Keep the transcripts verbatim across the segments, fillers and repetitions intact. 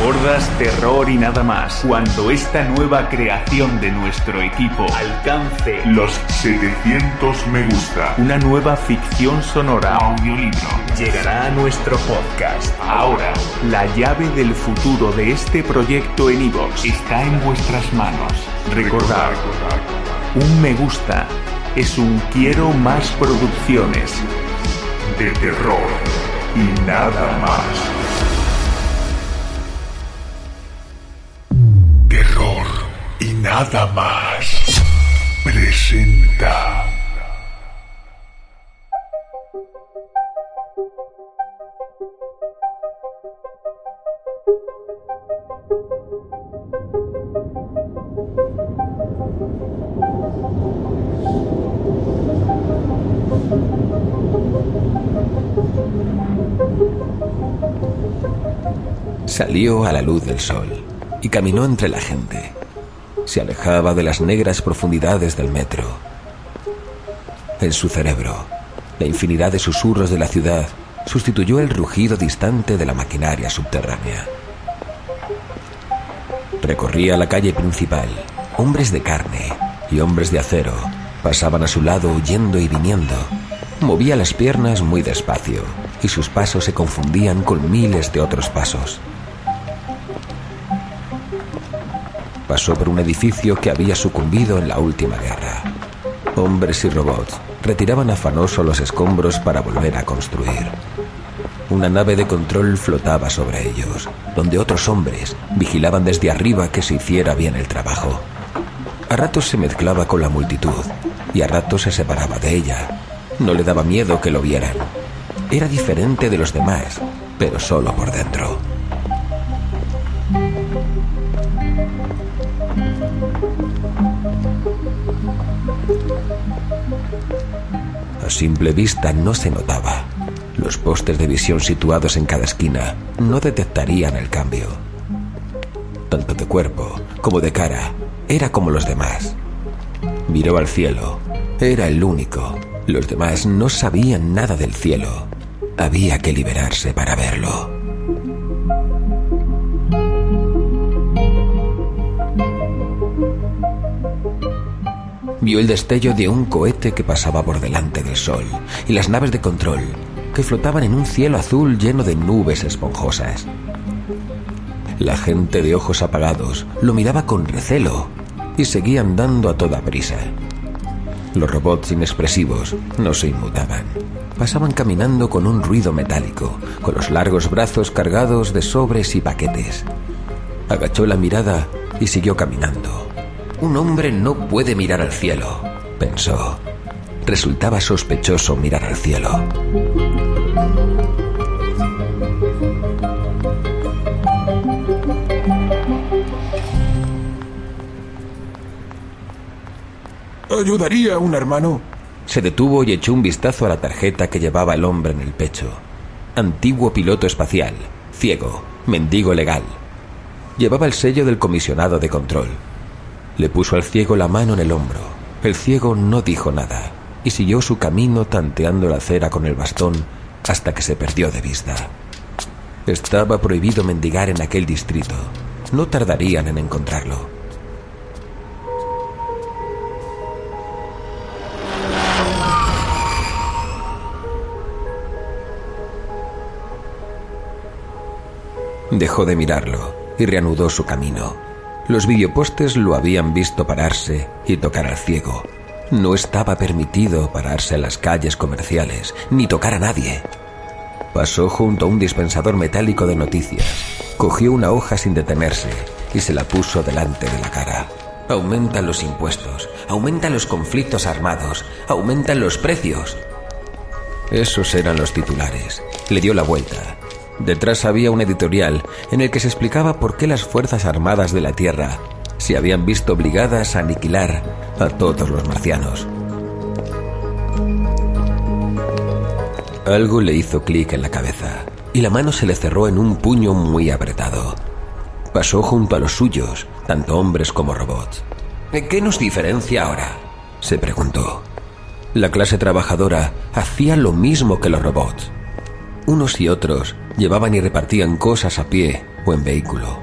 Hordas, terror y nada más. Cuando esta nueva creación de nuestro equipo alcance los setecientos me gusta, una nueva ficción sonora audiolibro llegará a nuestro podcast. Ahora, la llave del futuro de este proyecto en iVoox está en vuestras manos. Recordad, un me gusta es un quiero más producciones de terror y nada más. Terror y nada más presenta. Salió a la luz del sol y caminó entre la gente. Se alejaba de las negras profundidades del metro. En su cerebro, la infinidad de susurros de la ciudad sustituyó el rugido distante de la maquinaria subterránea. Recorría la calle principal. Hombres de carne y hombres de acero pasaban a su lado yendo y viniendo. Movía las piernas muy despacio y sus pasos se confundían con miles de otros pasos. Pasó por un edificio que había sucumbido en la última guerra. Hombres y robots retiraban afanosos los escombros para volver a construir. Una nave de control flotaba sobre ellos, donde otros hombres vigilaban desde arriba que se hiciera bien el trabajo. A ratos se mezclaba con la multitud y a ratos se separaba de ella. No le daba miedo que lo vieran. Era diferente de los demás, pero solo por dentro. A simple vista no se notaba. Los postes de visión situados en cada esquina no detectarían el cambio. Tanto de cuerpo como de cara, era como los demás. Miró al cielo. Era el único. Los demás no sabían nada del cielo. Había que liberarse para verlo. Vio el destello de un cohete que pasaba por delante del sol y las naves de control que flotaban en un cielo azul lleno de nubes esponjosas. La gente de ojos apagados lo miraba con recelo y seguía andando a toda prisa. Los robots inexpresivos no se inmutaban. Pasaban caminando con un ruido metálico, con los largos brazos cargados de sobres y paquetes. Agachó la mirada y siguió caminando. Un hombre no puede mirar al cielo, pensó. Resultaba sospechoso mirar al cielo. ¿Ayudaría a un hermano? Se detuvo y echó un vistazo a la tarjeta que llevaba el hombre en el pecho. Antiguo piloto espacial, ciego, mendigo legal. Llevaba el sello del comisionado de control. Le puso al ciego la mano en el hombro. El ciego no dijo nada y siguió su camino tanteando la acera con el bastón hasta que se perdió de vista. Estaba prohibido mendigar en aquel distrito. No tardarían en encontrarlo. Dejó de mirarlo y reanudó su camino. Los videopostes lo habían visto pararse y tocar al ciego. No estaba permitido pararse en las calles comerciales, ni tocar a nadie. Pasó junto a un dispensador metálico de noticias. Cogió una hoja sin detenerse y se la puso delante de la cara. Aumentan los impuestos, aumentan los conflictos armados, aumentan los precios. Esos eran los titulares. Le dio la vuelta. Detrás había un editorial en el que se explicaba por qué las Fuerzas Armadas de la Tierra se habían visto obligadas a aniquilar a todos los marcianos. Algo le hizo clic en la cabeza y la mano se le cerró en un puño muy apretado. Pasó junto a los suyos, tanto hombres como robots. ¿Qué nos diferencia ahora?, se preguntó. La clase trabajadora hacía lo mismo que los robots. Unos y otros llevaban y repartían cosas a pie o en vehículo.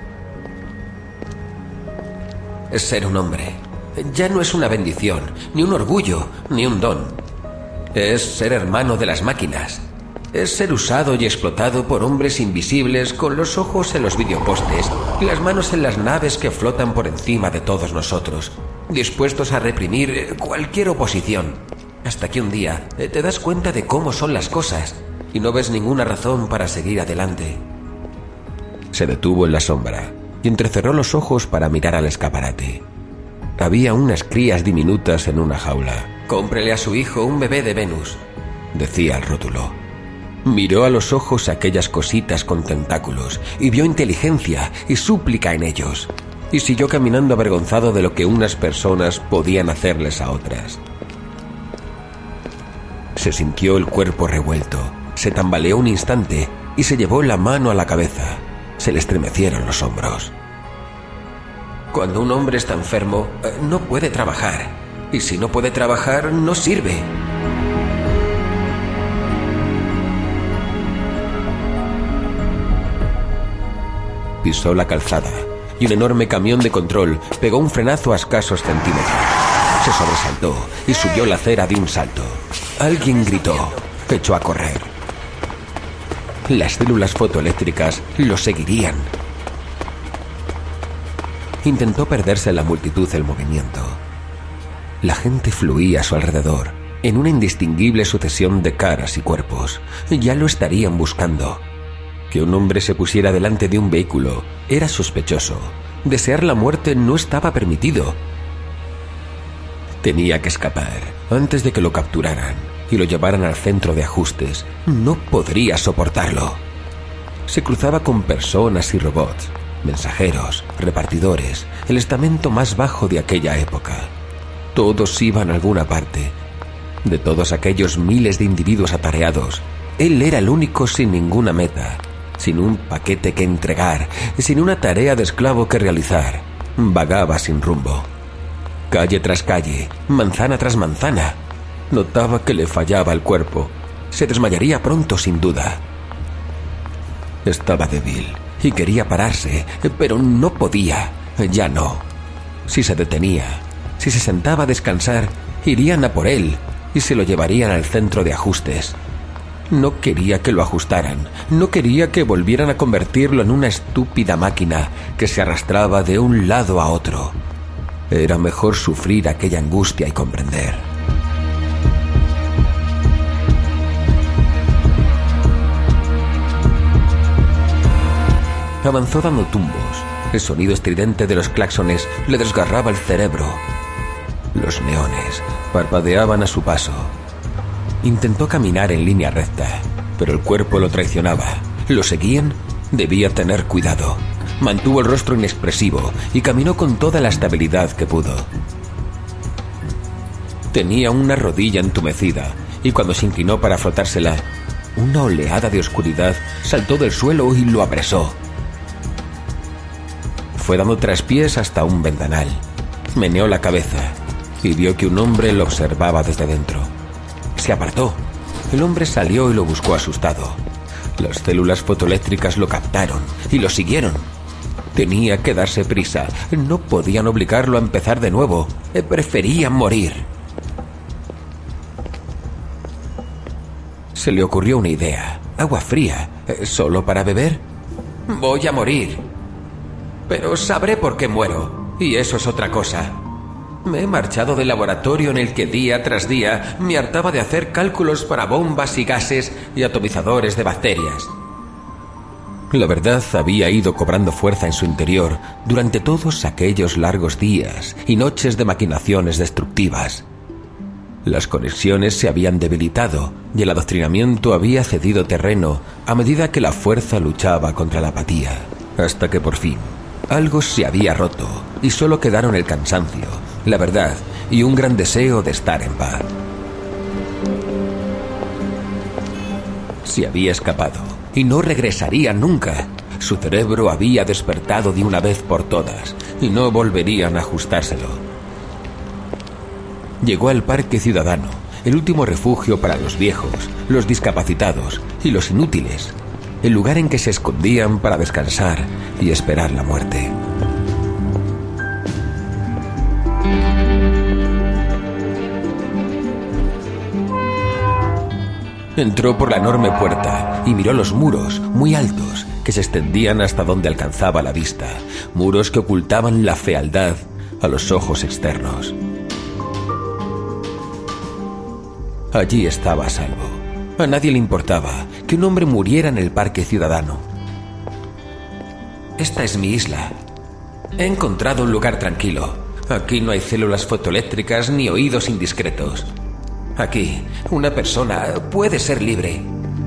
Ser un hombre ya no es una bendición, ni un orgullo, ni un don. Es ser hermano de las máquinas. Es ser usado y explotado por hombres invisibles con los ojos en los videopostes y las manos en las naves que flotan por encima de todos nosotros, dispuestos a reprimir cualquier oposición. Hasta que un día te das cuenta de cómo son las cosas y no ves ninguna razón para seguir adelante. Se detuvo en la sombra y entrecerró los ojos para mirar al escaparate. Había unas crías diminutas en una jaula. «Cómprele a su hijo un bebé de Venus», decía el rótulo. Miró a los ojos aquellas cositas con tentáculos y vio inteligencia y súplica en ellos, y siguió caminando avergonzado de lo que unas personas podían hacerles a otras. Se sintió el cuerpo revuelto, se tambaleó un instante y se llevó la mano a la cabeza. Se le estremecieron los hombros. Cuando un hombre está enfermo, no puede trabajar, y si no puede trabajar, no sirve. Pisó la calzada y un enorme camión de control pegó un frenazo a escasos centímetros. Se sobresaltó y subió la acera de un salto. Alguien gritó, echó a correr. Las células fotoeléctricas lo seguirían. Intentó perderse en la multitud el movimiento. La gente fluía a su alrededor, en una indistinguible sucesión de caras y cuerpos. Ya lo estarían buscando. Que un hombre se pusiera delante de un vehículo era sospechoso. Desear la muerte no estaba permitido. Tenía que escapar antes de que lo capturaran y lo llevaran al centro de ajustes. No podría soportarlo. Se cruzaba con personas y robots, mensajeros, repartidores, el estamento más bajo de aquella época. Todos iban a alguna parte. De todos aquellos miles de individuos atareados, él era el único sin ninguna meta, sin un paquete que entregar, sin una tarea de esclavo que realizar. Vagaba sin rumbo. Calle tras calle, manzana tras manzana. Notaba que le fallaba el cuerpo. Se desmayaría pronto, sin duda. Estaba débil y quería pararse, pero no podía. Ya no. Si se detenía, si se sentaba a descansar, irían a por él y se lo llevarían al centro de ajustes. No quería que lo ajustaran, no quería que volvieran a convertirlo en una estúpida máquina que se arrastraba de un lado a otro. Era mejor sufrir aquella angustia y comprender. Avanzó dando tumbos. El sonido estridente de los claxones le desgarraba el cerebro. Los neones parpadeaban a su paso. Intentó caminar en línea recta, pero el cuerpo lo traicionaba. ¿Lo seguían? Debía tener cuidado. Mantuvo el rostro inexpresivo y caminó con toda la estabilidad que pudo. Tenía una rodilla entumecida y cuando se inclinó para frotársela, una oleada de oscuridad saltó del suelo y lo apresó. Fue dando traspiés hasta un ventanal. Meneó la cabeza y vio que un hombre lo observaba desde dentro. Se apartó. El hombre salió y lo buscó asustado. Las células fotoeléctricas lo captaron y lo siguieron. Tenía que darse prisa. No podían obligarlo a empezar de nuevo. Preferían morir. Se le ocurrió una idea. Agua fría. ¿Solo para beber? Voy a morir. Pero sabré por qué muero. Y eso es otra cosa. Me he marchado del laboratorio en el que día tras día me hartaba de hacer cálculos para bombas y gases y atomizadores de bacterias. La verdad había ido cobrando fuerza en su interior durante todos aquellos largos días y noches de maquinaciones destructivas. Las conexiones se habían debilitado y el adoctrinamiento había cedido terreno a medida que la fuerza luchaba contra la apatía, hasta que por fin algo se había roto y solo quedaron el cansancio, la verdad y un gran deseo de estar en paz. Se había escapado y no regresaría nunca. Su cerebro había despertado de una vez por todas y no volverían a ajustárselo. Llegó al Parque Ciudadano, el último refugio para los viejos, los discapacitados y los inútiles. el lugar en que se escondían para descansar y esperar la muerte. Entró por la enorme puerta y miró los muros, muy altos, que se extendían hasta donde alcanzaba la vista, muros que ocultaban la fealdad a los ojos externos. Allí estaba a salvo. A nadie le importaba que un hombre muriera en el Parque Ciudadano. Esta es mi isla. He encontrado un lugar tranquilo. Aquí no hay células fotoeléctricas ni oídos indiscretos. Aquí, una persona puede ser libre.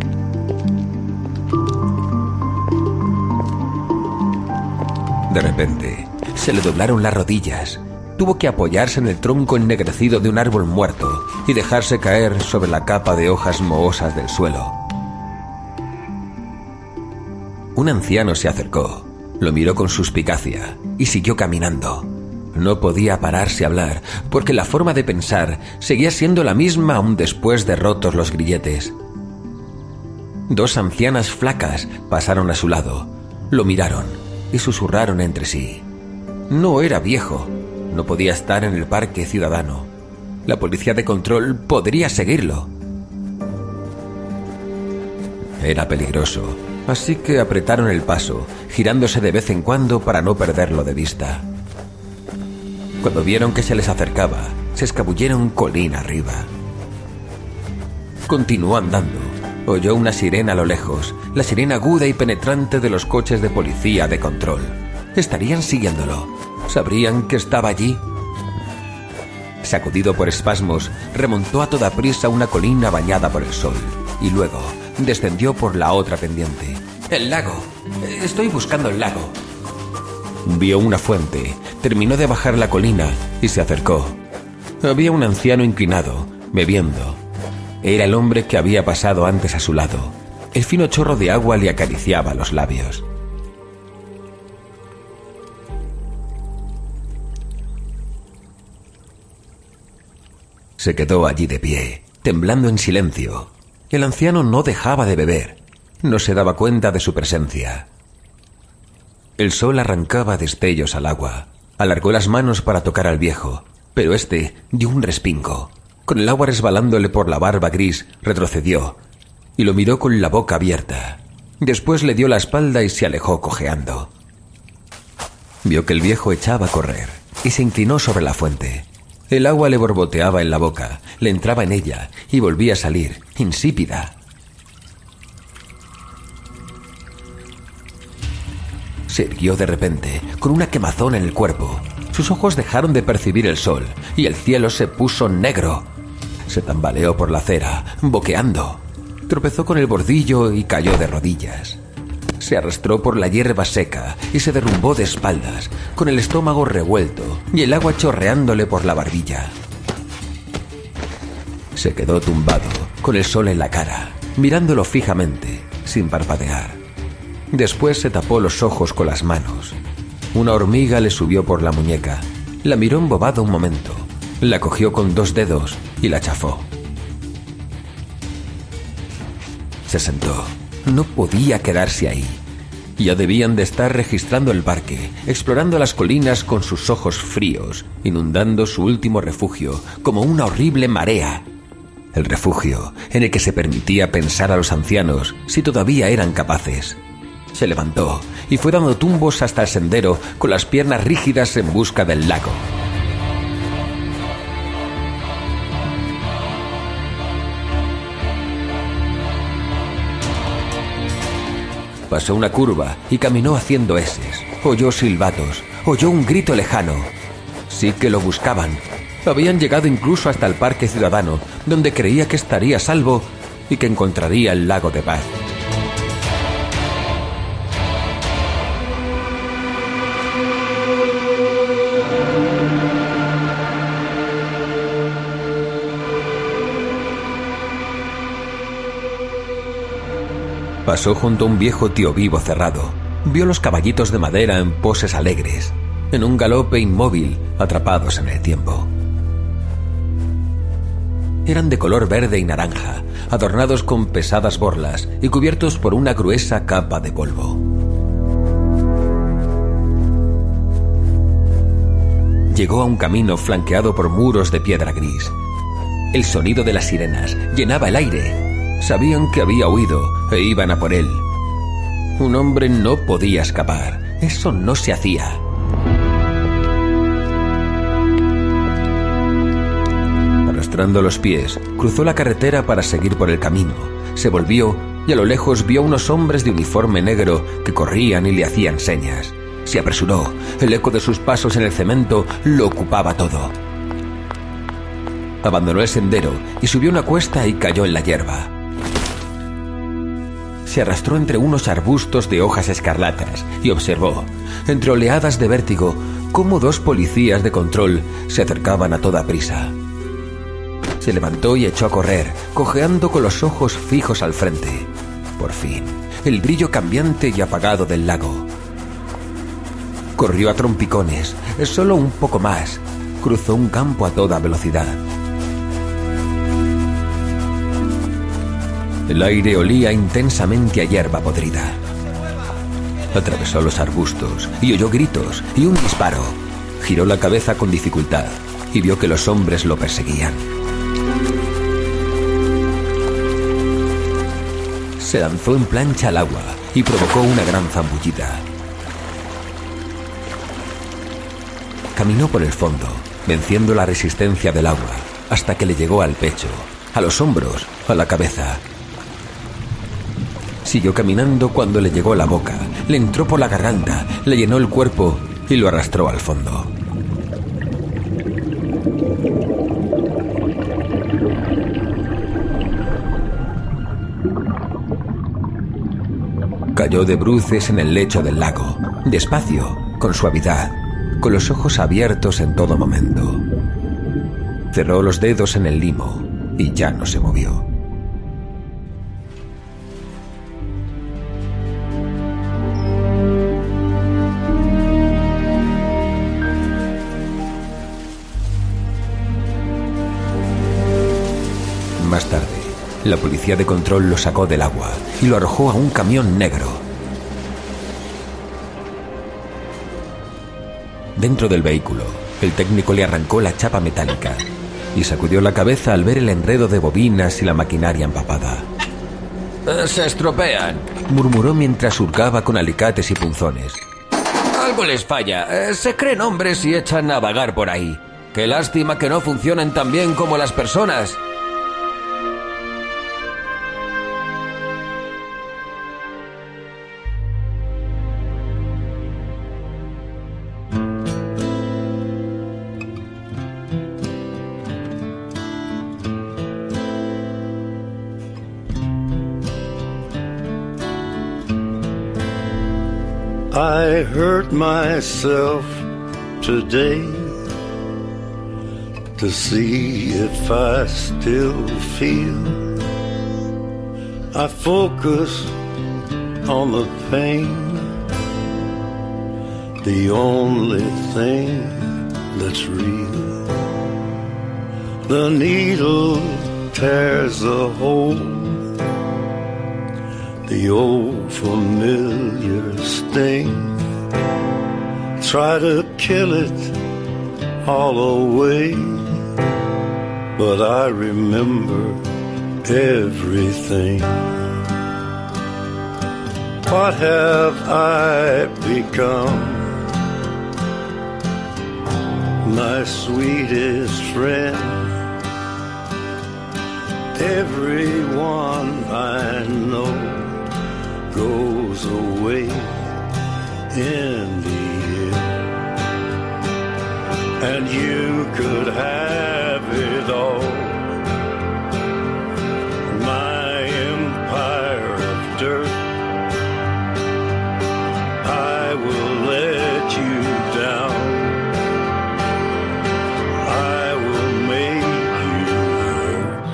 De repente, se le doblaron las rodillas. Tuvo que apoyarse en el tronco ennegrecido de un árbol muerto y dejarse caer sobre la capa de hojas mohosas del suelo. Un anciano se acercó, lo miró con suspicacia y siguió caminando. No podía pararse a hablar, porque la forma de pensar seguía siendo la misma aún después de rotos los grilletes. Dos ancianas flacas pasaron a su lado, lo miraron y susurraron entre sí. No era viejo, no podía estar en el Parque Ciudadano. La policía de control podría seguirlo. Era peligroso, así que apretaron el paso, girándose de vez en cuando para no perderlo de vista. Cuando vieron que se les acercaba, se escabulleron colina arriba. Continuó andando. Oyó una sirena a lo lejos, la sirena aguda y penetrante de los coches de policía de control. Estarían siguiéndolo. ¿Sabrían que estaba allí? Sacudido por espasmos, remontó a toda prisa una colina bañada por el sol y luego descendió por la otra pendiente. ¡El lago! Estoy buscando el lago. Vio una fuente, terminó de bajar la colina y se acercó. Había un anciano inclinado, bebiendo. Era el hombre que había pasado antes a su lado. El fino chorro de agua le acariciaba los labios. Se quedó allí de pie, temblando en silencio. El anciano no dejaba de beber. No se daba cuenta de su presencia. El sol arrancaba destellos al agua. Alargó las manos para tocar al viejo, pero éste dio un respingo. Con el agua resbalándole por la barba gris, retrocedió y lo miró con la boca abierta. Después le dio la espalda y se alejó cojeando. Vio que el viejo echaba a correr y se inclinó sobre la fuente. El agua le borboteaba en la boca, le entraba en ella y volvía a salir, insípida. Se irguió de repente, con una quemazón en el cuerpo. Sus ojos dejaron de percibir el sol y el cielo se puso negro. Se tambaleó por la acera, boqueando. Tropezó con el bordillo y cayó de rodillas. Se arrastró por la hierba seca y se derrumbó de espaldas, con el estómago revuelto y el agua chorreándole por la barbilla. Se quedó tumbado, con el sol en la cara, mirándolo fijamente, sin parpadear. Después se tapó los ojos con las manos. Una hormiga le subió por la muñeca. La miró embobado un momento. La cogió con dos dedos y la chafó. Se sentó. No podía quedarse ahí. Ya debían de estar registrando el parque, explorando las colinas con sus ojos fríos, inundando su último refugio como una horrible marea. El refugio en el que se permitía pensar a los ancianos si todavía eran capaces. Se levantó y fue dando tumbos hasta el sendero con las piernas rígidas en busca del lago. Pasó una curva y caminó haciendo eses. Oyó silbatos, oyó un grito lejano. Sí que lo buscaban. Habían llegado incluso hasta el Parque Ciudadano, donde creía que estaría a salvo y que encontraría el lago de paz. Pasó junto a un viejo tío vivo cerrado. Vio los caballitos de madera en poses alegres, en un galope inmóvil, atrapados en el tiempo. Eran de color verde y naranja, adornados con pesadas borlas y cubiertos por una gruesa capa de polvo. Llegó a un camino flanqueado por muros de piedra gris. El sonido de las sirenas llenaba el aire. Sabían que había huido e iban a por él. Un hombre no podía escapar. Eso no se hacía. Arrastrando los pies, cruzó la carretera para seguir por el camino. Se volvió y a lo lejos vio unos hombres de uniforme negro que corrían y le hacían señas. Se apresuró. El eco de sus pasos en el cemento lo ocupaba todo. Abandonó el sendero y subió una cuesta y cayó en la hierba. Se arrastró entre unos arbustos de hojas escarlatas y observó, entre oleadas de vértigo, cómo dos policías de control se acercaban a toda prisa. Se levantó y echó a correr, cojeando con los ojos fijos al frente. Por fin, el brillo cambiante y apagado del lago. Corrió a trompicones, solo un poco más. Cruzó un campo a toda velocidad. El aire olía intensamente a hierba podrida. Atravesó los arbustos y oyó gritos y un disparo. Giró la cabeza con dificultad y vio que los hombres lo perseguían. Se lanzó en plancha al agua y provocó una gran zambullida. Caminó por el fondo, venciendo la resistencia del agua, hasta que le llegó al pecho, a los hombros, a la cabeza. Siguió caminando cuando le llegó a la boca, le entró por la garganta, le llenó el cuerpo y lo arrastró al fondo. Cayó de bruces en el lecho del lago, despacio, con suavidad, con los ojos abiertos en todo momento. Cerró los dedos en el limo y ya no se movió. Más tarde, la policía de control lo sacó del agua y lo arrojó a un camión negro. Dentro del vehículo, el técnico le arrancó la chapa metálica y sacudió la cabeza al ver el enredo de bobinas y la maquinaria empapada. «Se estropean», murmuró mientras hurgaba con alicates y punzones. «Algo les falla. Se creen hombres y echan a vagar por ahí. Qué lástima que no funcionen tan bien como las personas». I hurt myself today to see if I still feel. I focus on the pain, the only thing that's real. The needle tears a hole, the old familiar sting. Try to kill it all away, but I remember everything. What have I become? My sweetest friend. Everyone I know goes away in the end, and you could have it all. My empire of dirt, I will let you down. I will make you hurt.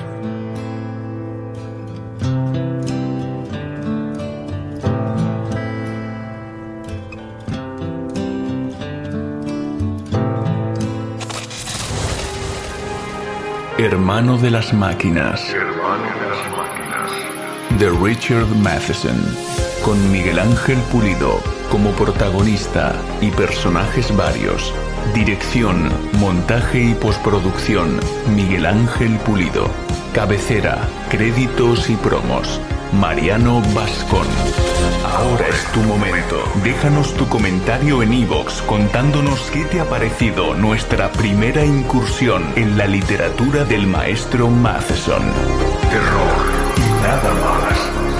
Hermano de las máquinas. Hermano de las máquinas. De Richard Matheson, con Miguel Ángel Pulido como protagonista y personajes varios. Dirección, montaje y postproducción, Miguel Ángel Pulido. Cabecera, créditos y promos, Mariano Bascón. Ahora es tu momento. Déjanos tu comentario en iVoox contándonos qué te ha parecido nuestra primera incursión en la literatura del maestro Matheson. Terror y nada más.